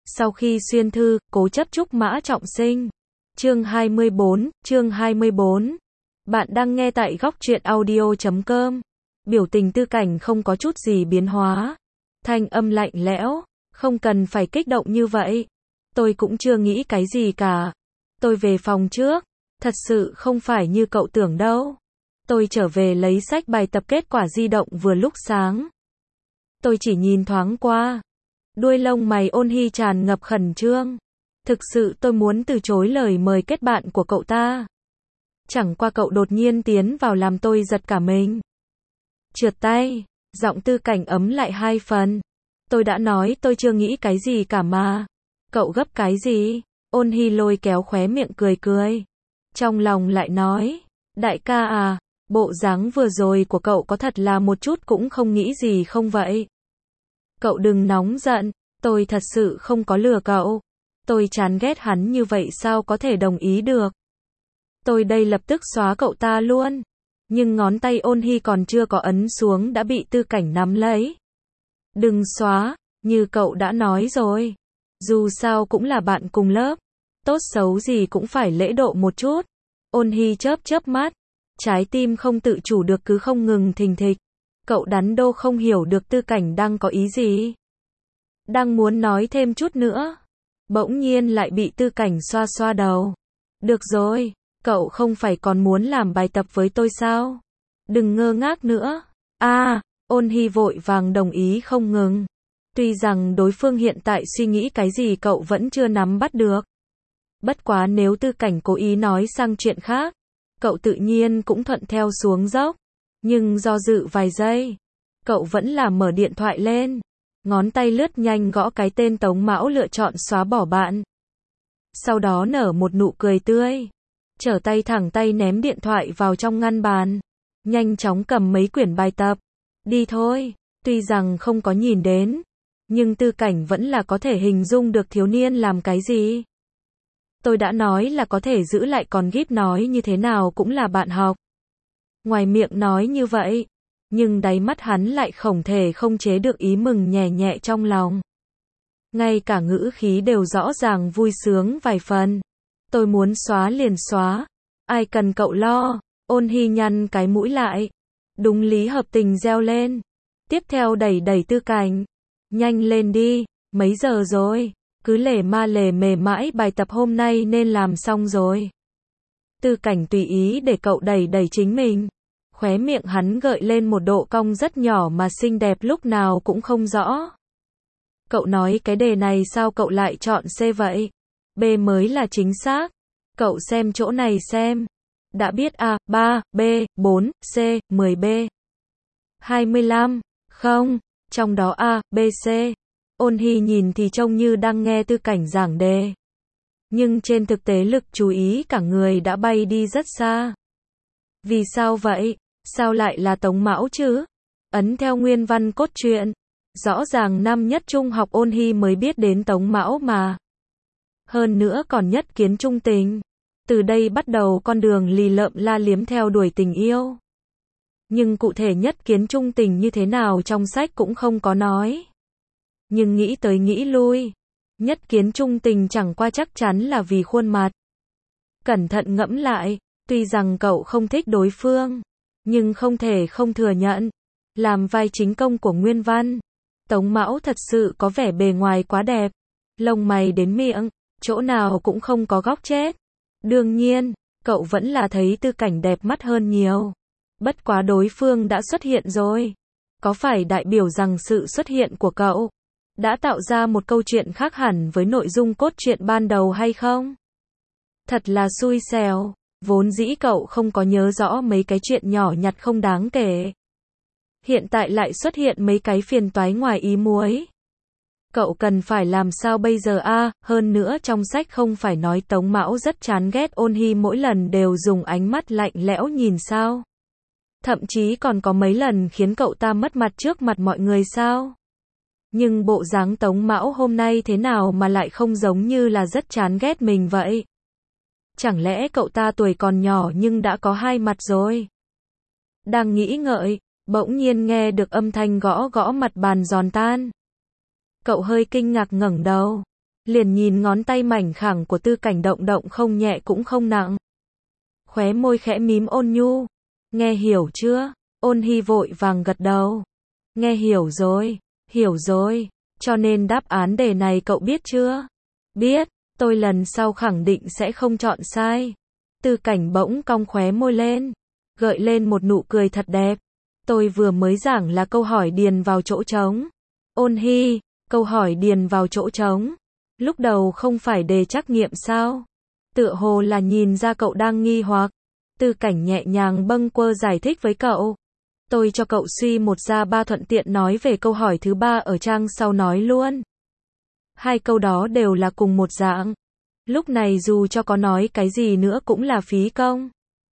Sau khi xuyên thư, cố chấp chúc Mã Trọng Sinh. Chương 24. Bạn đang nghe tại góc truyện audio.com. Biểu tình Tư Cảnh không có chút gì biến hóa. Thanh âm lạnh lẽo, không cần phải kích động như vậy. Tôi cũng chưa nghĩ cái gì cả. Tôi về phòng trước. Thật sự không phải như cậu tưởng đâu. Tôi trở về lấy sách bài tập kết quả di động vừa lúc sáng. Tôi chỉ nhìn thoáng qua. Đuôi lông mày Ôn Hy tràn ngập khẩn trương. Thực sự tôi muốn từ chối lời mời kết bạn của cậu ta. Chẳng qua cậu đột nhiên tiến vào làm tôi giật cả mình. Trượt tay, giọng Tư Cảnh ấm lại 2 phần. Tôi đã nói tôi chưa nghĩ cái gì cả mà. Cậu gấp cái gì? Ôn Hy lôi kéo khóe miệng cười cười. Trong lòng lại nói, đại ca à, bộ dáng vừa rồi của cậu có thật là một chút cũng không nghĩ gì không vậy? Cậu đừng nóng giận, tôi thật sự không có lừa cậu. Tôi chán ghét hắn như vậy sao có thể đồng ý được. Tôi đây lập tức xóa cậu ta luôn. Nhưng ngón tay Ôn Hy còn chưa có ấn xuống đã bị Tư Cảnh nắm lấy. Đừng xóa, như cậu đã nói rồi. Dù sao cũng là bạn cùng lớp. Tốt xấu gì cũng phải lễ độ một chút. Ôn Hy chớp chớp mắt. Trái tim không tự chủ được cứ không ngừng thình thịch. Cậu đắn đo không hiểu được Tư Cảnh đang có ý gì. Đang muốn nói thêm chút nữa. Bỗng nhiên lại bị Tư Cảnh xoa xoa đầu. Được rồi, cậu không phải còn muốn làm bài tập với tôi sao? Đừng ngơ ngác nữa. Ôn Hy vội vàng đồng ý không ngừng. Tuy rằng đối phương hiện tại suy nghĩ cái gì cậu vẫn chưa nắm bắt được. Bất quá nếu Tư Cảnh cố ý nói sang chuyện khác, cậu tự nhiên cũng thuận theo xuống dốc. Nhưng do dự vài giây, cậu vẫn là mở điện thoại lên. Ngón tay lướt nhanh gõ cái tên Tống Mão lựa chọn xóa bỏ bạn. Sau đó nở một nụ cười tươi. Trở tay thẳng tay ném điện thoại vào trong ngăn bàn. Nhanh chóng cầm mấy quyển bài tập. Đi thôi, tuy rằng không có nhìn đến. Nhưng Tư Cảnh vẫn là có thể hình dung được thiếu niên làm cái gì. Tôi đã nói là có thể giữ lại còn Gíp nói như thế nào cũng là bạn học. Ngoài miệng nói như vậy. Nhưng đáy mắt hắn lại không thể không chế được ý mừng nhẹ nhẹ trong lòng. Ngay cả ngữ khí đều rõ ràng vui sướng vài phần. Tôi muốn xóa liền xóa. Ai cần cậu lo. Ôn Hy nhăn cái mũi lại. Đúng lý hợp tình reo lên. Tiếp theo đẩy Tư Cảnh. Nhanh lên đi. Mấy giờ rồi? Cứ lề ma lề mề mãi bài tập hôm nay nên làm xong rồi. Tư Cảnh tùy ý để cậu đẩy chính mình. Khóe miệng hắn gợi lên một độ cong rất nhỏ mà xinh đẹp lúc nào cũng không rõ. Cậu nói cái đề này sao cậu lại chọn C vậy? B mới là chính xác. Cậu xem chỗ này xem. Đã biết A, 3, B, 4, C, 10B. 25. Không, trong đó A, B, C. Ôn Hy nhìn thì trông như đang nghe Tư Cảnh giảng đề. Nhưng trên thực tế lực chú ý cả người đã bay đi rất xa. Vì sao vậy? Sao lại là Tống Mão chứ? Ấn theo nguyên văn cốt truyện. Rõ ràng năm nhất trung học Ôn Hy mới biết đến Tống Mão mà. Hơn nữa còn nhất kiến trung tình. Từ đây bắt đầu con đường lì lợm la liếm theo đuổi tình yêu. Nhưng cụ thể nhất kiến trung tình như thế nào trong sách cũng không có nói. Nhưng nghĩ tới nghĩ lui. Nhất kiến trung tình chẳng qua chắc chắn là vì khuôn mặt. Cẩn thận ngẫm lại, tuy rằng cậu không thích đối phương. Nhưng không thể không thừa nhận. Làm vai chính công của nguyên văn. Tống Mão thật sự có vẻ bề ngoài quá đẹp. Lông mày đến miệng, chỗ nào cũng không có góc chết. Đương nhiên, cậu vẫn là thấy Tư Cảnh đẹp mắt hơn nhiều. Bất quá đối phương đã xuất hiện rồi. Có phải đại biểu rằng sự xuất hiện của cậu đã tạo ra một câu chuyện khác hẳn với nội dung cốt truyện ban đầu hay không? Thật là xui xẻo. Vốn dĩ cậu không có nhớ rõ mấy cái chuyện nhỏ nhặt không đáng kể. Hiện tại lại xuất hiện mấy cái phiền toái ngoài ý muốn. Cậu cần phải làm sao bây giờ a? Hơn nữa trong sách không phải nói Tống Mão rất chán ghét Ôn Hy mỗi lần đều dùng ánh mắt lạnh lẽo nhìn sao? Thậm chí còn có mấy lần khiến cậu ta mất mặt trước mặt mọi người sao? Nhưng bộ dáng Tống Mão hôm nay thế nào mà lại không giống như là rất chán ghét mình vậy? Chẳng lẽ cậu ta tuổi còn nhỏ nhưng đã có 2 mặt rồi? Đang nghĩ ngợi, bỗng nhiên nghe được âm thanh gõ gõ mặt bàn giòn tan. Cậu hơi kinh ngạc ngẩng đầu. liền nhìn ngón tay mảnh khảnh của Tư Cảnh động động không nhẹ cũng không nặng. Khóe môi khẽ mím ôn nhu. Nghe hiểu chưa? Ôn Hy vội vàng gật đầu. Nghe hiểu rồi, cho nên đáp án đề này cậu biết chưa? Biết, tôi lần sau khẳng định sẽ không chọn sai. Tư Cảnh bỗng cong khóe môi lên, gợi lên một nụ cười thật đẹp. Tôi vừa mới giảng là câu hỏi điền vào chỗ trống. Ôn Hy, câu hỏi điền vào chỗ trống. Lúc đầu không phải đề trắc nghiệm sao? Tựa hồ là nhìn ra cậu đang nghi hoặc. Tư Cảnh nhẹ nhàng bâng quơ giải thích với cậu. Tôi cho cậu suy một ra ba thuận tiện nói về câu hỏi thứ ba ở trang sau nói luôn. Hai câu đó đều là cùng một dạng. Lúc này dù cho có nói cái gì nữa cũng là phí công.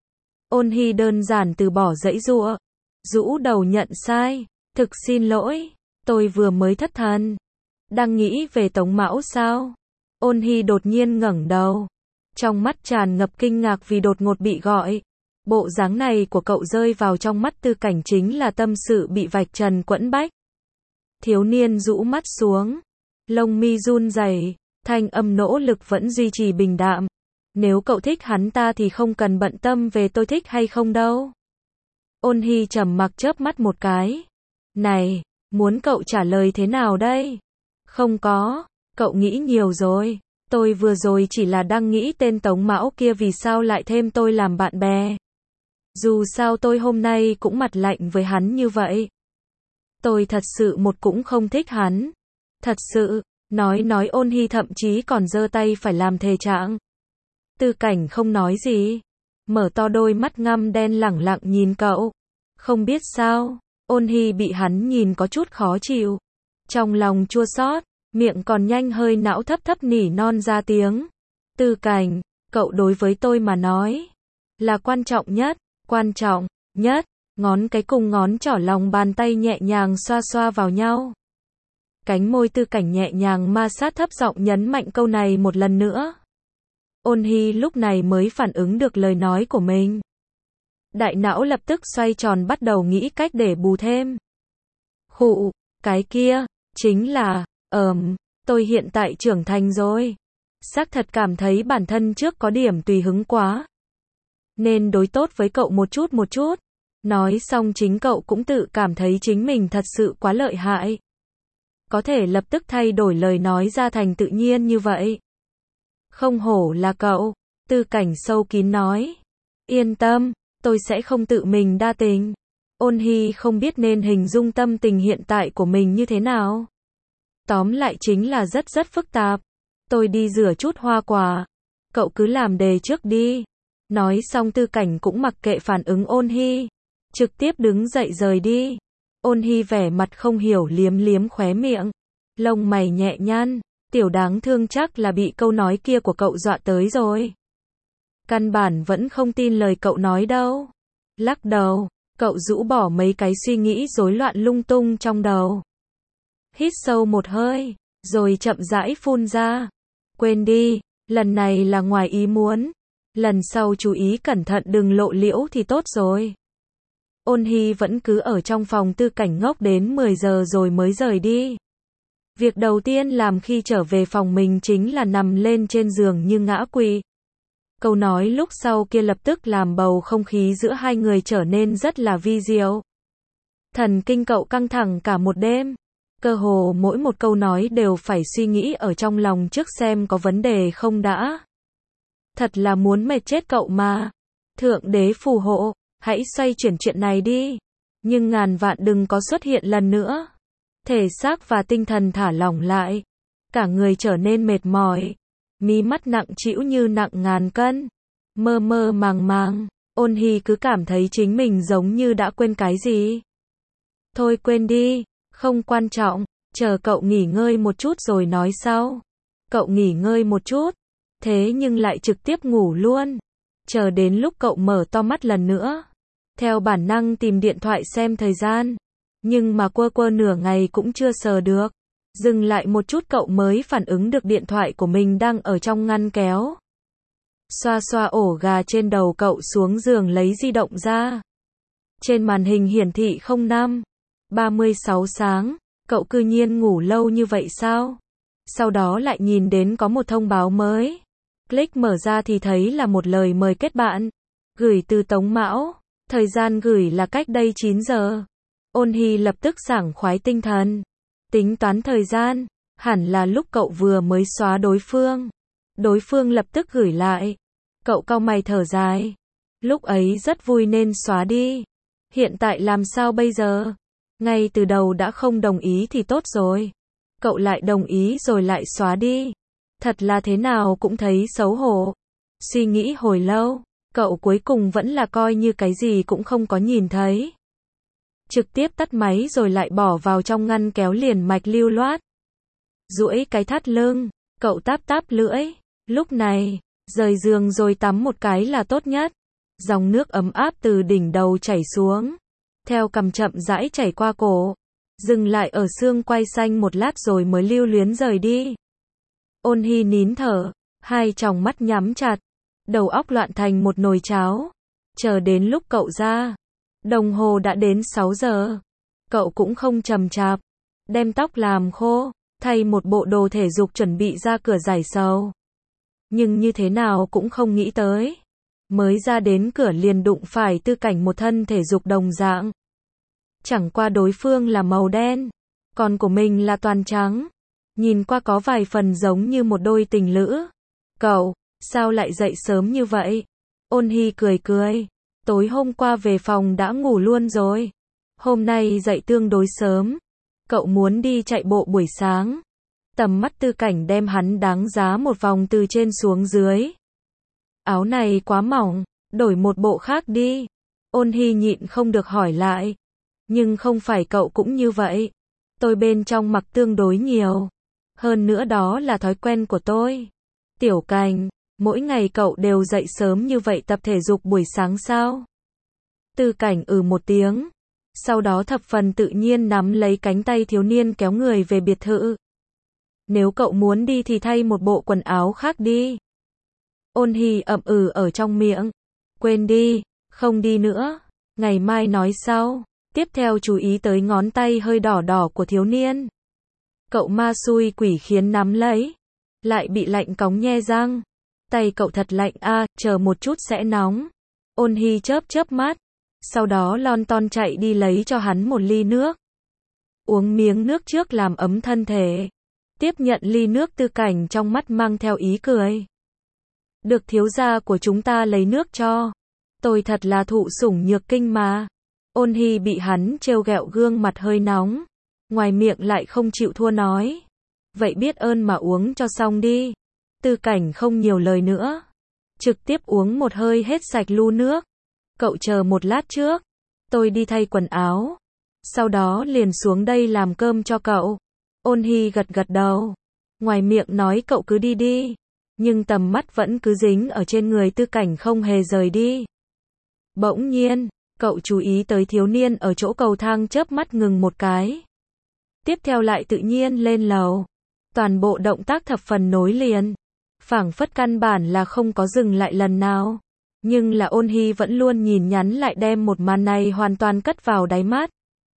Ôn Hy đơn giản từ bỏ giãy giụa, rũ đầu nhận sai. Thực xin lỗi, tôi vừa mới thất thần. Đang nghĩ về Tống Mão sao? Ôn Hy đột nhiên ngẩng đầu, trong mắt tràn ngập kinh ngạc vì đột ngột bị gọi. Bộ dáng này của cậu rơi vào trong mắt Tư Cảnh chính là tâm sự bị vạch trần quẫn bách. Thiếu niên rũ mắt xuống, lông mi run rẩy, thanh âm nỗ lực vẫn duy trì bình đạm. Nếu cậu thích hắn ta thì không cần bận tâm về tôi thích hay không đâu. Ôn Hy trầm mặc chớp mắt một cái. Này, muốn cậu trả lời thế nào đây? Không có, cậu nghĩ nhiều rồi. Tôi vừa rồi chỉ là đang nghĩ tên Tống Mão kia vì sao lại thêm tôi làm bạn bè. Dù sao tôi hôm nay cũng mặt lạnh với hắn như vậy. Tôi thật sự một cũng không thích hắn. Thật sự, nói Ôn Hy thậm chí còn giơ tay phải làm thề trạng. Tư Cảnh không nói gì, mở to đôi mắt ngăm đen lẳng lặng nhìn cậu. Không biết sao, Ôn Hy bị hắn nhìn có chút khó chịu. Trong lòng chua xót, miệng còn nhanh hơi não thấp thấp nỉ non ra tiếng. Tư Cảnh, cậu đối với tôi mà nói là quan trọng nhất. Ngón cái cùng ngón trỏ lòng bàn tay nhẹ nhàng xoa xoa vào nhau. Cánh môi Tư Cảnh nhẹ nhàng ma sát thấp giọng nhấn mạnh câu này một lần nữa. Ôn Hy lúc này mới phản ứng được lời nói của mình. Đại não lập tức xoay tròn bắt đầu nghĩ cách để bù thêm. Khụ, cái kia, chính là, tôi hiện tại trưởng thành rồi. Xác thật cảm thấy bản thân trước có điểm tùy hứng quá. Nên đối tốt với cậu một chút. Nói xong chính cậu cũng tự cảm thấy chính mình thật sự quá lợi hại. Có thể lập tức thay đổi lời nói ra thành tự nhiên như vậy. Không hổ là cậu, Tư Cảnh sâu kín nói. Yên tâm, tôi sẽ không tự mình đa tình. Ôn Hy không biết nên hình dung tâm tình hiện tại của mình như thế nào. Tóm lại chính là rất phức tạp. Tôi đi rửa chút hoa quả. Cậu cứ làm đề trước đi. Nói xong Tư Cảnh cũng mặc kệ phản ứng Ôn Hy. Trực tiếp đứng dậy rời đi. Ôn Hy vẻ mặt không hiểu liếm khóe miệng. Lông mày nhẹ nhăn. Tiểu đáng thương chắc là bị câu nói kia của cậu dọa tới rồi. Căn bản vẫn không tin lời cậu nói đâu. Lắc đầu, cậu rũ bỏ mấy cái suy nghĩ rối loạn lung tung trong đầu. Hít sâu một hơi, rồi chậm rãi phun ra. Quên đi, lần này là ngoài ý muốn. Lần sau chú ý cẩn thận đừng lộ liễu thì tốt rồi. Ôn Hy vẫn cứ ở trong phòng Tư Cảnh ngốc đến 10 giờ rồi mới rời đi. Việc đầu tiên làm khi trở về phòng mình chính là nằm lên trên giường như ngã quỵ. Câu nói lúc sau kia lập tức làm bầu không khí giữa hai người trở nên rất là vi diệu. Thần kinh cậu căng thẳng cả một đêm. Cơ hồ mỗi một câu nói đều phải suy nghĩ ở trong lòng trước xem có vấn đề không đã. Thật là muốn mệt chết cậu mà. Thượng đế phù hộ, hãy xoay chuyển chuyện này đi. Nhưng ngàn vạn đừng có xuất hiện lần nữa. Thể xác và tinh thần thả lỏng lại. Cả người trở nên mệt mỏi. Mí mắt nặng trĩu như nặng ngàn cân. Mơ màng. Ôn Hy cứ cảm thấy chính mình giống như đã quên cái gì. Thôi quên đi, không quan trọng, chờ cậu nghỉ ngơi một chút rồi nói sau. Cậu nghỉ ngơi một chút, thế nhưng lại trực tiếp ngủ luôn. Chờ đến lúc cậu mở to mắt lần nữa. Theo bản năng tìm điện thoại xem thời gian. Nhưng mà quơ nửa ngày cũng chưa sờ được. Dừng lại một chút cậu mới phản ứng được điện thoại của mình đang ở trong ngăn kéo. Xoa ổ gà trên đầu cậu xuống giường lấy di động ra. Trên màn hình hiển thị 05:36 sáng. Cậu cư nhiên ngủ lâu như vậy sao? Sau đó lại nhìn đến có một thông báo mới. Click mở ra thì thấy là một lời mời kết bạn. Gửi từ Tống Mão. Thời gian gửi là cách đây 9 giờ. Ôn Hy lập tức sảng khoái tinh thần. Tính toán thời gian, hẳn là lúc cậu vừa mới xóa đối phương. Đối phương lập tức gửi lại. Cậu cau mày thở dài. Lúc ấy rất vui nên xóa đi. Hiện tại làm sao bây giờ? Ngay từ đầu đã không đồng ý thì tốt rồi. Cậu lại đồng ý rồi lại xóa đi. Thật là thế nào cũng thấy xấu hổ. Suy nghĩ hồi lâu, cậu cuối cùng vẫn là coi như cái gì cũng không có nhìn thấy. Trực tiếp tắt máy rồi lại bỏ vào trong ngăn kéo liền mạch lưu loát. Duỗi cái thắt lưng, cậu táp táp lưỡi. Lúc này, rời giường rồi tắm một cái là tốt nhất. Dòng nước ấm áp từ đỉnh đầu chảy xuống. Theo cằm chậm rãi chảy qua cổ. Dừng lại ở xương quai xanh một lát rồi mới lưu luyến rời đi. Ôn Hy nín thở, hai tròng mắt nhắm chặt. Đầu óc loạn thành một nồi cháo. Chờ đến lúc cậu ra. Đồng hồ đã đến 6 giờ. Cậu cũng không chậm chạp. Đem tóc làm khô. Thay một bộ đồ thể dục chuẩn bị ra cửa giải sầu. Nhưng như thế nào cũng không nghĩ tới. Mới ra đến cửa liền đụng phải Tư Cảnh một thân thể dục đồng dạng. Chẳng qua đối phương là màu đen. Còn của mình là toàn trắng. Nhìn qua có vài phần giống như một đôi tình lữ. Cậu, sao lại dậy sớm như vậy? Ôn Hy cười cười. Tối hôm qua về phòng đã ngủ luôn rồi. Hôm nay dậy tương đối sớm. Cậu muốn đi chạy bộ buổi sáng. Tầm mắt Tư Cảnh đem hắn đáng giá một vòng từ trên xuống dưới. Áo này quá mỏng, đổi một bộ khác đi. Ôn Hy nhịn không được hỏi lại. Nhưng không phải cậu cũng như vậy. Tôi bên trong mặc tương đối nhiều. Hơn nữa đó là thói quen của tôi. Tiểu Cảnh, mỗi ngày cậu đều dậy sớm như vậy tập thể dục buổi sáng sao? Tư Cảnh một tiếng. Sau đó thập phần tự nhiên nắm lấy cánh tay thiếu niên kéo người về biệt thự. Nếu cậu muốn đi thì thay một bộ quần áo khác đi. Ôn Hy ậm ở trong miệng. Quên đi, không đi nữa. Ngày mai nói sau. Tiếp theo chú ý tới ngón tay hơi đỏ đỏ của thiếu niên. Cậu ma xui quỷ khiến nắm lấy. Lại bị lạnh cóng nhe răng. Tay cậu thật lạnh a, chờ một chút sẽ nóng. Ôn Hy chớp chớp mắt. Sau đó lon ton chạy đi lấy cho hắn một ly nước. Uống miếng nước trước làm ấm thân thể. Tiếp nhận ly nước Tư Cảnh trong mắt mang theo ý cười. Được thiếu gia của chúng ta lấy nước cho. Tôi thật là thụ sủng nhược kinh mà. Ôn Hy bị hắn trêu ghẹo gương mặt hơi nóng. Ngoài miệng lại không chịu thua nói. Vậy biết ơn mà uống cho xong đi. Tư Cảnh không nhiều lời nữa. Trực tiếp uống một hơi hết sạch lu nước. Cậu chờ một lát trước. Tôi đi thay quần áo. Sau đó liền xuống đây làm cơm cho cậu. Ôn Hy gật gật đầu. Ngoài miệng nói cậu cứ đi đi. Nhưng tầm mắt vẫn cứ dính ở trên người Tư Cảnh không hề rời đi. Bỗng nhiên, cậu chú ý tới thiếu niên ở chỗ cầu thang chớp mắt ngừng một cái. Tiếp theo lại tự nhiên lên lầu. Toàn bộ động tác thập phần nối liền. Phảng phất căn bản là không có dừng lại lần nào. Nhưng là Ôn Hy vẫn luôn nhìn nhắn lại đem một màn này hoàn toàn cất vào đáy mắt.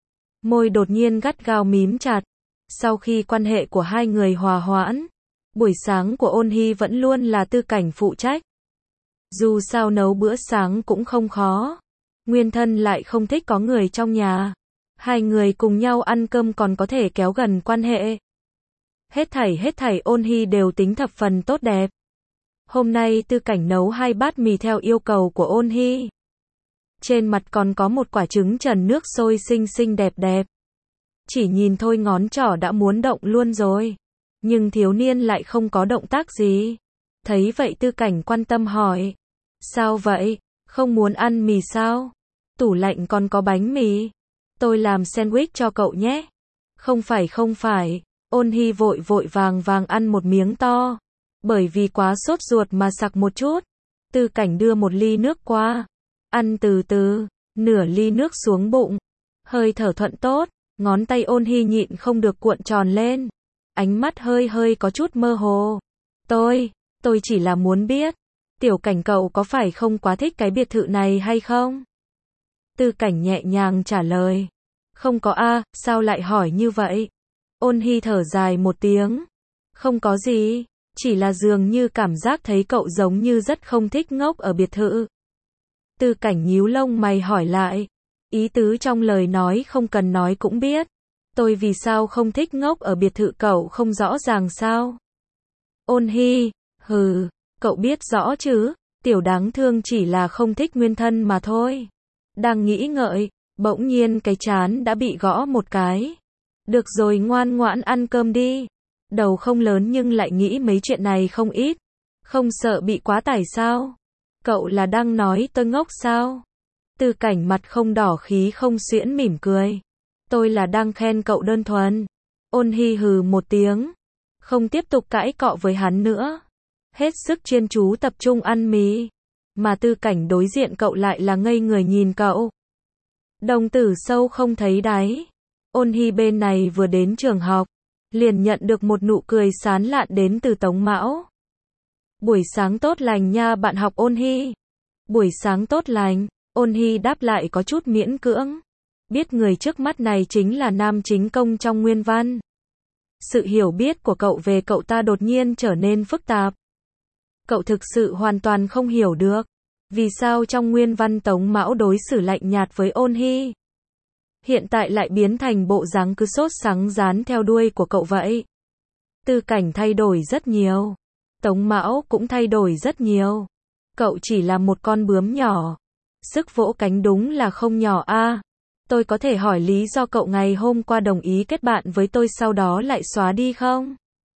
Môi đột nhiên gắt gao mím chặt. Sau khi quan hệ của hai người hòa hoãn, buổi sáng của Ôn Hy vẫn luôn là Tư Cảnh phụ trách. Dù sao nấu bữa sáng cũng không khó. Nguyên thân lại không thích có người trong nhà. Hai người cùng nhau ăn cơm còn có thể kéo gần quan hệ. Hết thảy Ôn Hy đều tính thập phần tốt đẹp. Hôm nay Tư Cảnh nấu 2 bát mì theo yêu cầu của Ôn Hy. Trên mặt còn có một quả trứng trần nước sôi xinh xinh đẹp đẹp. Chỉ nhìn thôi ngón trỏ đã muốn động luôn rồi. Nhưng thiếu niên lại không có động tác gì. Thấy vậy Tư Cảnh quan tâm hỏi. Sao vậy? Không muốn ăn mì sao? Tủ lạnh còn có bánh mì. Tôi làm sandwich cho cậu nhé. Không phải. Ôn Hy vội vàng ăn một miếng to. Bởi vì quá sốt ruột mà sặc một chút. Tư Cảnh đưa một ly nước qua. Ăn từ từ. Nửa ly nước xuống bụng. Hơi thở thuận tốt. Ngón tay Ôn Hy nhịn không được cuộn tròn lên. Ánh mắt hơi có chút mơ hồ. Tôi chỉ là muốn biết. Tiểu Cảnh cậu có phải không quá thích cái biệt thự này hay không? Tư Cảnh nhẹ nhàng trả lời. Không có a, sao lại hỏi như vậy? Ôn Hy thở dài một tiếng. Không có gì, chỉ là dường như cảm giác thấy cậu giống như rất không thích ngốc ở biệt thự. Tư Cảnh nhíu lông mày hỏi lại. Ý tứ trong lời nói không cần nói cũng biết. Tôi vì sao không thích ngốc ở biệt thự cậu không rõ ràng sao? Ôn Hy, hừ, cậu biết rõ chứ, tiểu đáng thương chỉ là không thích nguyên thân mà thôi. Đang nghĩ ngợi, bỗng nhiên cái trán đã bị gõ một cái. Được rồi, ngoan ngoãn ăn cơm đi. Đầu không lớn nhưng lại nghĩ mấy chuyện này không ít. Không sợ bị quá tải sao? Cậu là đang nói tôi ngốc sao? Tư Cảnh mặt không đỏ khí không xuyễn mỉm cười. Tôi là đang khen cậu đơn thuần. Ôn Hy hừ một tiếng. Không tiếp tục cãi cọ với hắn nữa. Hết sức chuyên chú tập trung ăn mì. Mà Tư Cảnh đối diện cậu lại là ngây người nhìn cậu. Đồng tử sâu không thấy đáy. Ôn Hy bên này vừa đến trường học, liền nhận được một nụ cười sán lạn đến từ Tống Mão. Buổi sáng tốt lành nha bạn học Ôn Hy. Buổi sáng tốt lành, Ôn Hy đáp lại có chút miễn cưỡng. Biết người trước mắt này chính là nam chính công trong nguyên văn. Sự hiểu biết của cậu về cậu ta đột nhiên trở nên phức tạp. Cậu thực sự hoàn toàn không hiểu được. Vì sao trong nguyên văn Tống Mão đối xử lạnh nhạt với Ôn Hy, hiện tại lại biến thành bộ dáng cứ sốt sắng dán theo đuôi của cậu vậy. Tư Cảnh thay đổi rất nhiều. Tống Mão cũng thay đổi rất nhiều. Cậu chỉ là một con bướm nhỏ. Sức vỗ cánh đúng là không nhỏ a. Tôi có thể hỏi lý do cậu ngày hôm qua đồng ý kết bạn với tôi sau đó lại xóa đi không?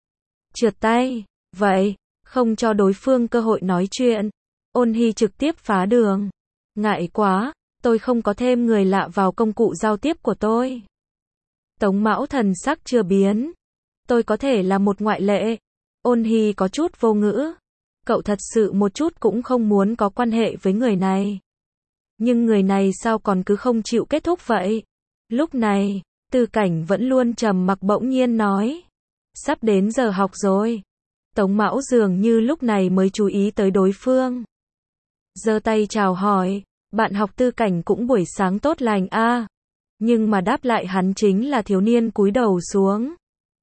Trượt tay. Vậy, không cho đối phương cơ hội nói chuyện. Ôn Hy trực tiếp phá đường. Ngại quá, tôi không có thêm người lạ vào công cụ giao tiếp của tôi. Tống Mão thần sắc chưa biến. Tôi có thể là một ngoại lệ. Ôn Hy có chút vô ngữ. Cậu thật sự một chút cũng không muốn có quan hệ với người này. Nhưng người này sao còn cứ không chịu kết thúc vậy? Lúc này, Tư Cảnh vẫn luôn trầm mặc bỗng nhiên nói. Sắp đến giờ học rồi. Tống Mão dường như lúc này mới chú ý tới đối phương. Giơ tay chào hỏi, bạn học Tư Cảnh cũng buổi sáng tốt lành a. Nhưng mà đáp lại hắn chính là thiếu niên cúi đầu xuống.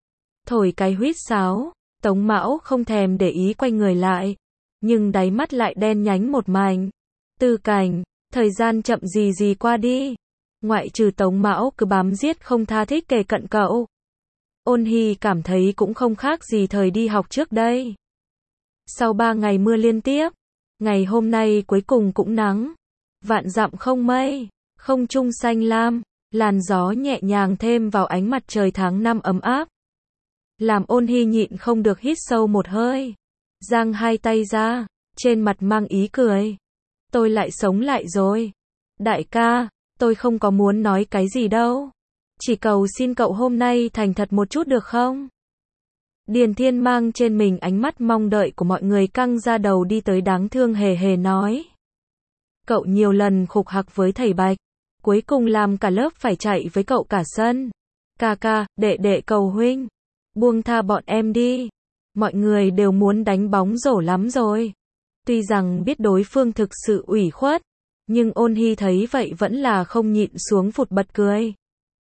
Thổi cái huýt sáo, Tống Mão không thèm để ý quay người lại. Nhưng đáy mắt lại đen nhánh một mảnh. Tư Cảnh, thời gian chậm gì gì qua đi. Ngoại trừ Tống Mão cứ bám giết không tha thích kề cận cậu. Ôn Hy cảm thấy cũng không khác gì thời đi học trước đây. Sau 3 ngày mưa liên tiếp, ngày hôm nay cuối cùng cũng nắng. Vạn dặm không mây, không trung xanh lam, làn gió nhẹ nhàng thêm vào ánh mặt trời tháng 5 ấm áp. Làm Ôn Hy nhịn không được hít sâu một hơi. Giang hai tay ra, trên mặt mang ý cười. Tôi lại sống lại rồi. Đại ca, tôi không có muốn nói cái gì đâu. Chỉ cầu xin cậu hôm nay thành thật một chút được không? Điền Thiên mang trên mình ánh mắt mong đợi của mọi người căng ra đầu đi tới đáng thương hề hề nói. Cậu nhiều lần khục hặc với thầy Bạch. Cuối cùng làm cả lớp phải chạy với cậu cả sân. Ca ca, đệ đệ cầu huynh. Buông tha bọn em đi. Mọi người đều muốn đánh bóng rổ lắm rồi. Tuy rằng biết đối phương thực sự ủy khuất. Nhưng Ôn Hy thấy vậy vẫn là không nhịn xuống phụt bật cười.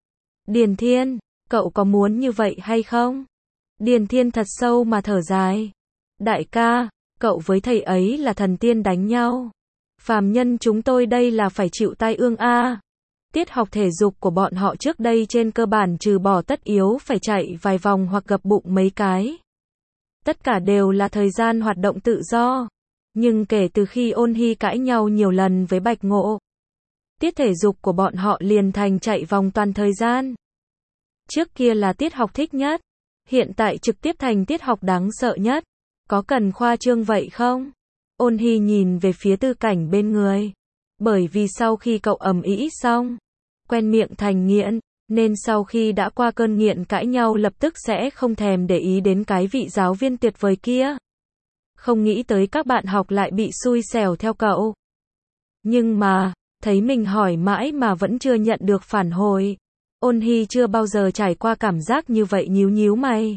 Điền Thiên, cậu có muốn như vậy hay không? Điền Thiên thật sâu mà thở dài. Đại ca, cậu với thầy ấy là thần tiên đánh nhau. Phàm nhân chúng tôi đây là phải chịu tai ương a. Tiết học thể dục của bọn họ trước đây trên cơ bản trừ bỏ tất yếu phải chạy vài vòng hoặc gập bụng mấy cái. Tất cả đều là thời gian hoạt động tự do. Nhưng kể từ khi Ôn Hy cãi nhau nhiều lần với Bạch Ngộ, tiết thể dục của bọn họ liền thành chạy vòng toàn thời gian. Trước kia là tiết học thích nhất, hiện tại trực tiếp thành tiết học đáng sợ nhất. Có cần khoa trương vậy không? Ôn Hy nhìn về phía Tư Cảnh bên người. Bởi vì sau khi cậu ầm ĩ xong, quen miệng thành nghiện, nên sau khi đã qua cơn nghiện cãi nhau lập tức sẽ không thèm để ý đến cái vị giáo viên tuyệt vời kia. Không nghĩ tới các bạn học lại bị xui xẻo theo cậu. Nhưng mà, thấy mình hỏi mãi mà vẫn chưa nhận được phản hồi. Ôn Hy chưa bao giờ trải qua cảm giác như vậy, nhíu nhíu mày.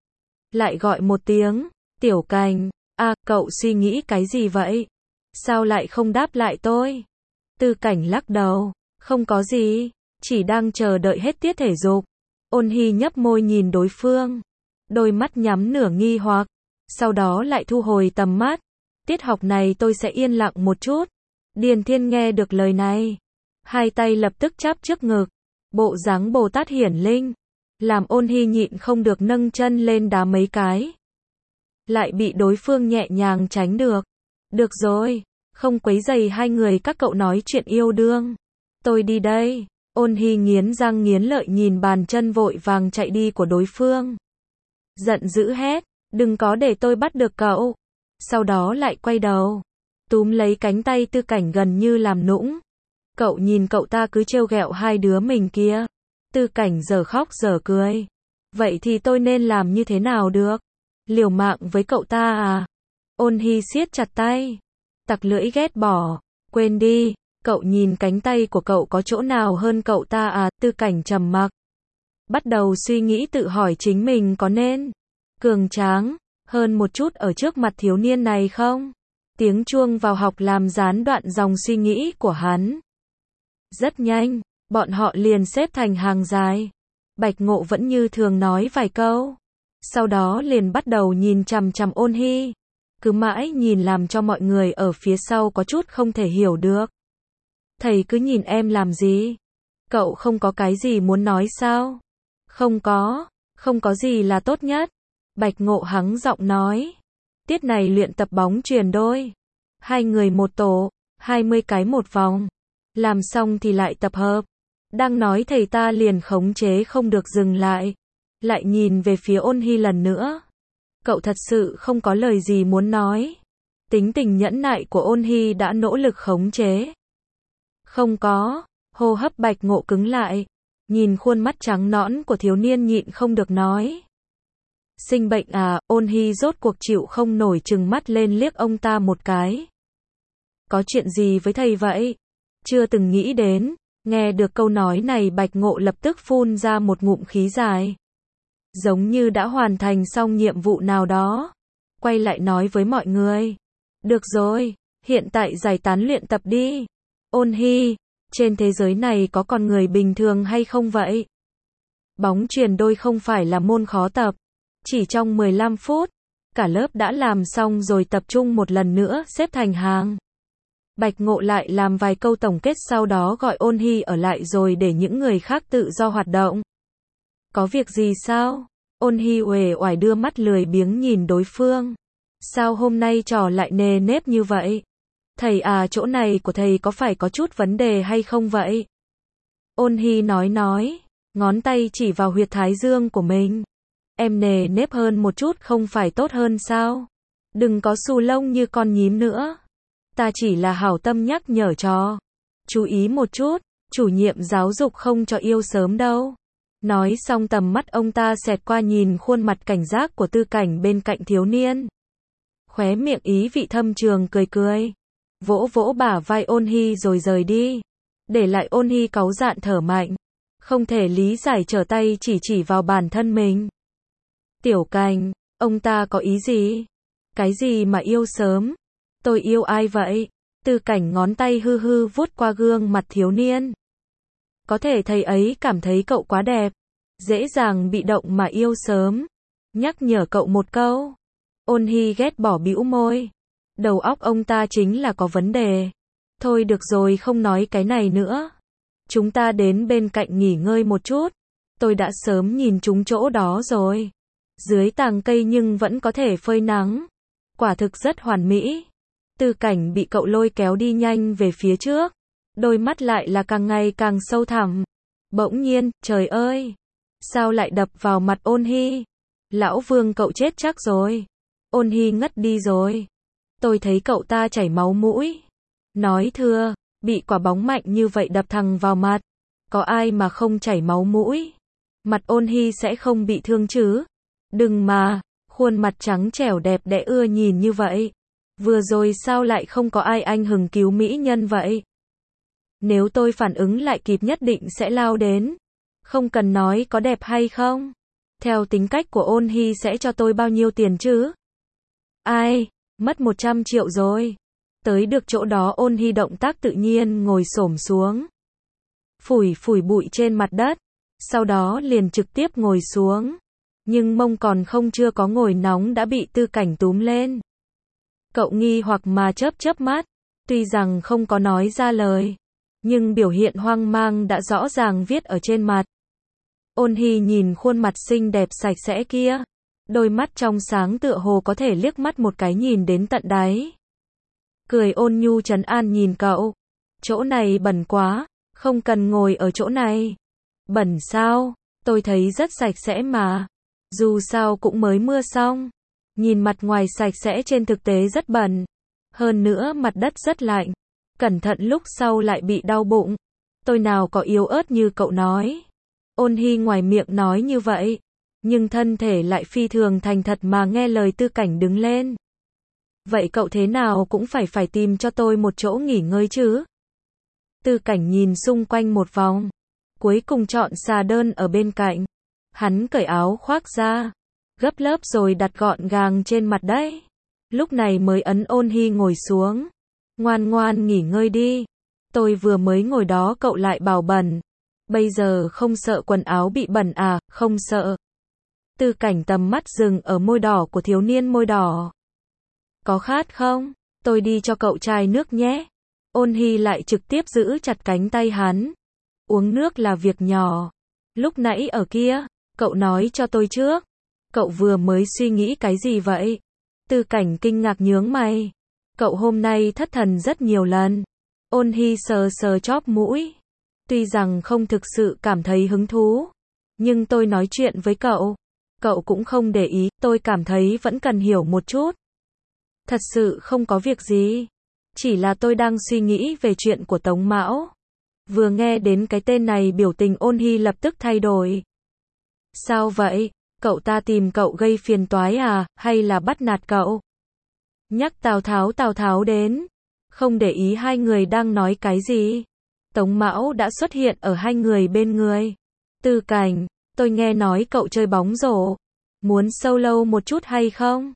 Lại gọi một tiếng, Tiểu Cảnh, cậu suy nghĩ cái gì vậy? Sao lại không đáp lại tôi? Tư Cảnh lắc đầu, không có gì, chỉ đang chờ đợi hết tiết thể dục. Ôn Hy nhấp môi nhìn đối phương. đôi mắt nhắm nửa nghi hoặc, sau đó lại thu hồi tầm mắt. Tiết học này tôi sẽ yên lặng một chút. Điền Thiên nghe được lời này, hai tay lập tức chắp trước ngực, bộ dáng Bồ Tát hiển linh, làm Ôn Hy nhịn không được nâng chân lên đá mấy cái. Lại bị đối phương nhẹ nhàng tránh được. Được rồi, không quấy rầy hai người các cậu nói chuyện yêu đương. Tôi đi đây. Ôn Hy nghiến răng nghiến lợi nhìn bàn chân vội vàng chạy đi của đối phương. Giận dữ hét, đừng có để tôi bắt được cậu. Sau đó lại quay đầu, túm lấy cánh tay Tư Cảnh gần như làm nũng. Cậu nhìn cậu ta cứ trêu ghẹo hai đứa mình kia. Tư Cảnh giờ khóc giờ cười. Vậy thì tôi nên làm như thế nào được? Liều mạng với cậu ta à? Ôn Hy siết chặt tay, tặc lưỡi ghét bỏ. Quên đi, cậu nhìn cánh tay của cậu có chỗ nào hơn cậu ta à? Tư Cảnh trầm mặc, bắt đầu suy nghĩ tự hỏi chính mình có nên cường tráng hơn một chút ở trước mặt thiếu niên này không? Tiếng chuông vào học làm gián đoạn dòng suy nghĩ của hắn. Rất nhanh, bọn họ liền xếp thành hàng dài. Bạch Ngộ vẫn như thường nói vài câu, sau đó liền bắt đầu nhìn chằm chằm Ôn Hy. Cứ mãi nhìn làm cho mọi người ở phía sau có chút không thể hiểu được. Thầy cứ nhìn em làm gì? Cậu không có cái gì muốn nói sao? Không có gì là tốt nhất. Bạch Ngộ hắng giọng nói. Tiết này luyện tập bóng chuyền đôi. Hai người một tổ, 20 cái một vòng. Làm xong thì lại tập hợp. Đang nói thầy ta liền khống chế không được dừng lại. Lại nhìn về phía Ôn Hy lần nữa. Cậu thật sự không có lời gì muốn nói. Tính tình nhẫn nại của Ôn Hy đã nỗ lực khống chế. Không có, hô hấp Bạch Ngộ cứng lại. Nhìn khuôn mắt trắng nõn của thiếu niên nhịn không được nói. Sinh bệnh à? Ôn Hy rốt cuộc chịu không nổi trừng mắt lên liếc ông ta một cái. Có chuyện gì với thầy vậy? Chưa từng nghĩ đến. Nghe được câu nói này Bạch Ngộ lập tức phun ra một ngụm khí dài. Giống như đã hoàn thành xong nhiệm vụ nào đó. Quay lại nói với mọi người. Được rồi, hiện tại giải tán luyện tập đi. Ôn Hy, trên thế giới này có con người bình thường hay không vậy? Bóng chuyền đôi không phải là môn khó tập. Chỉ trong 15 phút, cả lớp đã làm xong rồi tập trung một lần nữa xếp thành hàng. Bạch Ngộ lại làm vài câu tổng kết sau đó gọi Ôn Hy ở lại rồi để những người khác tự do hoạt động. Có việc gì sao? Ôn Hy uể oải đưa mắt lười biếng nhìn đối phương. Sao hôm nay trò lại nề nếp như vậy? Thầy à, chỗ này của thầy có phải có chút vấn đề hay không vậy? Ôn Hy nói, ngón tay chỉ vào huyệt thái dương của mình. Em nề nếp hơn một chút không phải tốt hơn sao? Đừng có xù lông như con nhím nữa. Ta chỉ là hảo tâm nhắc nhở cho. Chú ý một chút, chủ nhiệm giáo dục không cho yêu sớm đâu. Nói xong tầm mắt ông ta xẹt qua nhìn khuôn mặt cảnh giác của Tư Cảnh bên cạnh thiếu niên. Khóe miệng ý vị thâm trường cười. Vỗ vỗ bả vai Ôn Hy rồi rời đi. Để lại Ôn Hy cáu giận thở mạnh. Không thể lý giải trở tay chỉ vào bản thân mình. Tiểu Cảnh, ông ta có ý gì? Cái gì mà yêu sớm? Tôi yêu ai vậy? Tư Cảnh ngón tay hư vuốt qua gương mặt thiếu niên. Có thể thầy ấy cảm thấy cậu quá đẹp. Dễ dàng bị động mà yêu sớm. Nhắc nhở cậu một câu. Ôn Hy ghét bỏ bĩu môi. Đầu óc ông ta chính là có vấn đề. Thôi được rồi, không nói cái này nữa. Chúng ta đến bên cạnh nghỉ ngơi một chút. Tôi đã sớm nhìn chúng chỗ đó rồi. Dưới tàng cây nhưng vẫn có thể phơi nắng. Quả thực rất hoàn mỹ. Tư Cảnh bị cậu lôi kéo đi nhanh về phía trước. Đôi mắt lại là càng ngày càng sâu thẳm. Bỗng nhiên, trời ơi! Sao lại đập vào mặt Ôn Hy? Lão Vương cậu chết chắc rồi. Ôn Hy ngất đi rồi. Tôi thấy cậu ta chảy máu mũi. Nói thưa, bị quả bóng mạnh như vậy đập thẳng vào mặt. Có ai mà không chảy máu mũi? Mặt Ôn Hy sẽ không bị thương chứ? Đừng mà, khuôn mặt trắng trẻo đẹp đẽ ưa nhìn như vậy. Vừa rồi sao lại không có ai anh hùng cứu mỹ nhân vậy? Nếu tôi phản ứng lại kịp nhất định sẽ lao đến. Không cần nói có đẹp hay không. Theo tính cách của Ôn Hy sẽ cho tôi bao nhiêu tiền chứ? Ai, mất 100 triệu rồi. Tới được chỗ đó Ôn Hy động tác tự nhiên ngồi xổm xuống. Phủi bụi trên mặt đất. Sau đó liền trực tiếp ngồi xuống. Nhưng mông còn chưa có ngồi nóng đã bị Tư Cảnh túm lên. Cậu nghi hoặc mà chớp chớp mắt, tuy rằng không có nói ra lời, nhưng biểu hiện hoang mang đã rõ ràng viết ở trên mặt. Ôn Hy nhìn khuôn mặt xinh đẹp sạch sẽ kia, đôi mắt trong sáng tựa hồ có thể liếc mắt một cái nhìn đến tận đáy. Cười ôn nhu trấn an nhìn cậu, chỗ này bẩn quá, không cần ngồi ở chỗ này. Bẩn sao? Tôi thấy rất sạch sẽ mà. Dù sao cũng mới mưa xong. Nhìn mặt ngoài sạch sẽ trên thực tế rất bẩn. Hơn nữa mặt đất rất lạnh. Cẩn thận lúc sau lại bị đau bụng. Tôi nào có yếu ớt như cậu nói. Ôn Hy ngoài miệng nói như vậy, nhưng thân thể lại phi thường thành thật mà nghe lời Tư Cảnh đứng lên. Vậy cậu thế nào cũng phải tìm cho tôi một chỗ nghỉ ngơi chứ. Tư Cảnh nhìn xung quanh một vòng, cuối cùng chọn xà đơn ở bên cạnh. Hắn cởi áo khoác ra, gấp lớp rồi đặt gọn gàng trên mặt đất. Lúc này mới ấn Ôn Hy ngồi xuống. Ngoan ngoan nghỉ ngơi đi. Tôi vừa mới ngồi đó cậu lại bảo bẩn. Bây giờ không sợ quần áo bị bẩn à? Không sợ. Tư Cảnh tầm mắt dừng ở môi đỏ của thiếu niên môi đỏ. Có khát không? Tôi đi cho cậu chai nước nhé. Ôn Hy lại trực tiếp giữ chặt cánh tay hắn. Uống nước là việc nhỏ. Lúc nãy ở kia, cậu nói cho tôi trước. Cậu vừa mới suy nghĩ cái gì vậy? Tư Cảnh kinh ngạc nhướng mày. Cậu hôm nay thất thần rất nhiều lần. Ôn Hy sờ sờ chóp mũi. Tuy rằng không thực sự cảm thấy hứng thú, nhưng tôi nói chuyện với cậu, cậu cũng không để ý, tôi cảm thấy vẫn cần hiểu một chút. Thật sự không có việc gì. Chỉ là tôi đang suy nghĩ về chuyện của Tống Mão. Vừa nghe đến cái tên này biểu tình Ôn Hy lập tức thay đổi. Sao vậy? Cậu ta tìm cậu gây phiền toái à, hay là bắt nạt cậu? Nhắc Tào Tháo đến. Không để ý hai người đang nói cái gì. Tống Mão đã xuất hiện ở hai người bên người. Tư Cảnh, tôi nghe nói cậu chơi bóng rổ. Muốn solo một chút hay không?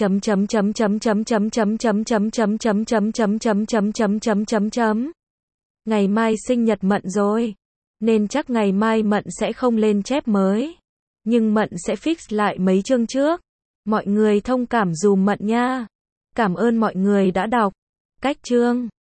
Ngày mai sinh nhật Mận rồi, nên chắc ngày mai Mận sẽ không lên chép mới, nhưng Mận sẽ fix lại mấy chương trước. Mọi người thông cảm dùm Mận nha. Cảm ơn mọi người đã đọc. Cách chương